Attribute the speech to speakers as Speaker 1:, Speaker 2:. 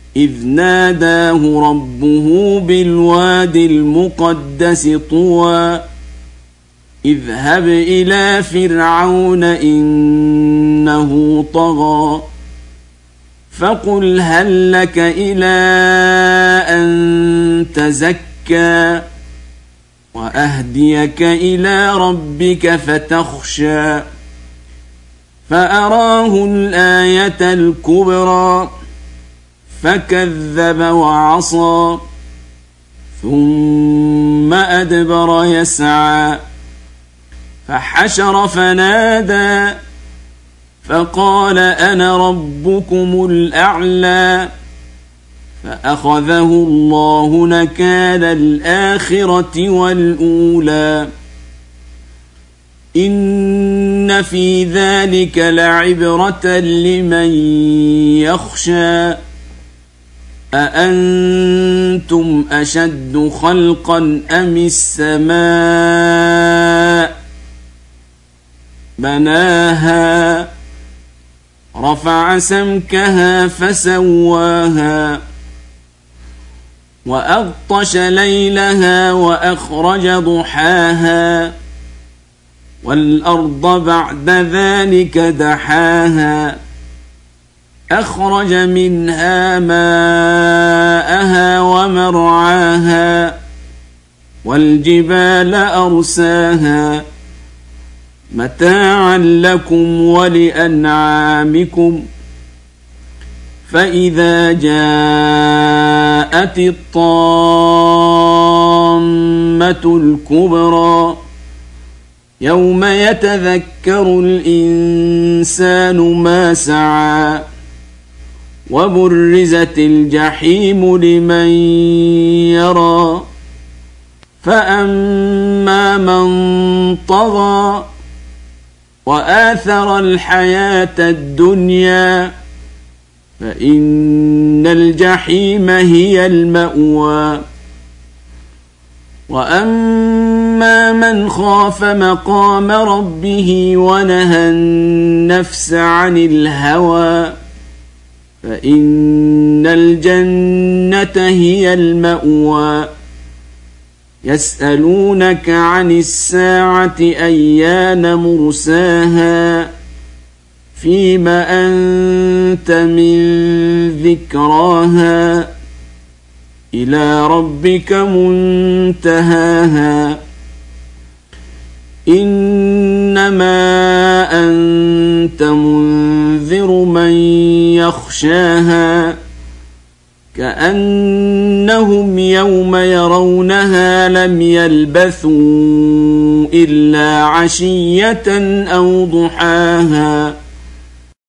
Speaker 1: إذ ناداه ربه بالواد المقدس طوى اذهب إلى فرعون إنه طغى فقل هل لك إلى أن تزكى وأهديك إلى ربك فتخشى فأراه الآية الكبرى فكذب وعصى ثم أدبر يسعى فحشر فنادى فقال أنا ربكم الأعلى فأخذه الله نكال الآخرة والأولى إن في ذلك لعبرة لمن يخشى أأنتم أشد خلقا أم السماء بناها رفع سمكها فسواها وأغطش ليلها وأخرج ضحاها والأرض بعد ذلك دحاها أخرج منها ماءها ومرعاها والجبال أرساها متاعا لكم ولأنعامكم فإذا جاءت الطامة الكبرى يوم يتذكر الإنسان ما سعى وبرزت الجحيم لمن يرى فأما من طغى وآثر الحياة الدنيا فإن الجحيم هي المأوى وأما من خاف مقام ربه ونهى النفس عن الهوى فإن الجنة هي المأوى يسألونك عن الساعة أيان مرساها فيم أنت من ذكراها إلى ربك منتهاها إنما أنت منذر من يخشاها كأنهم يوم يرونها لم يلبثوا إلا عشية أو ضحاها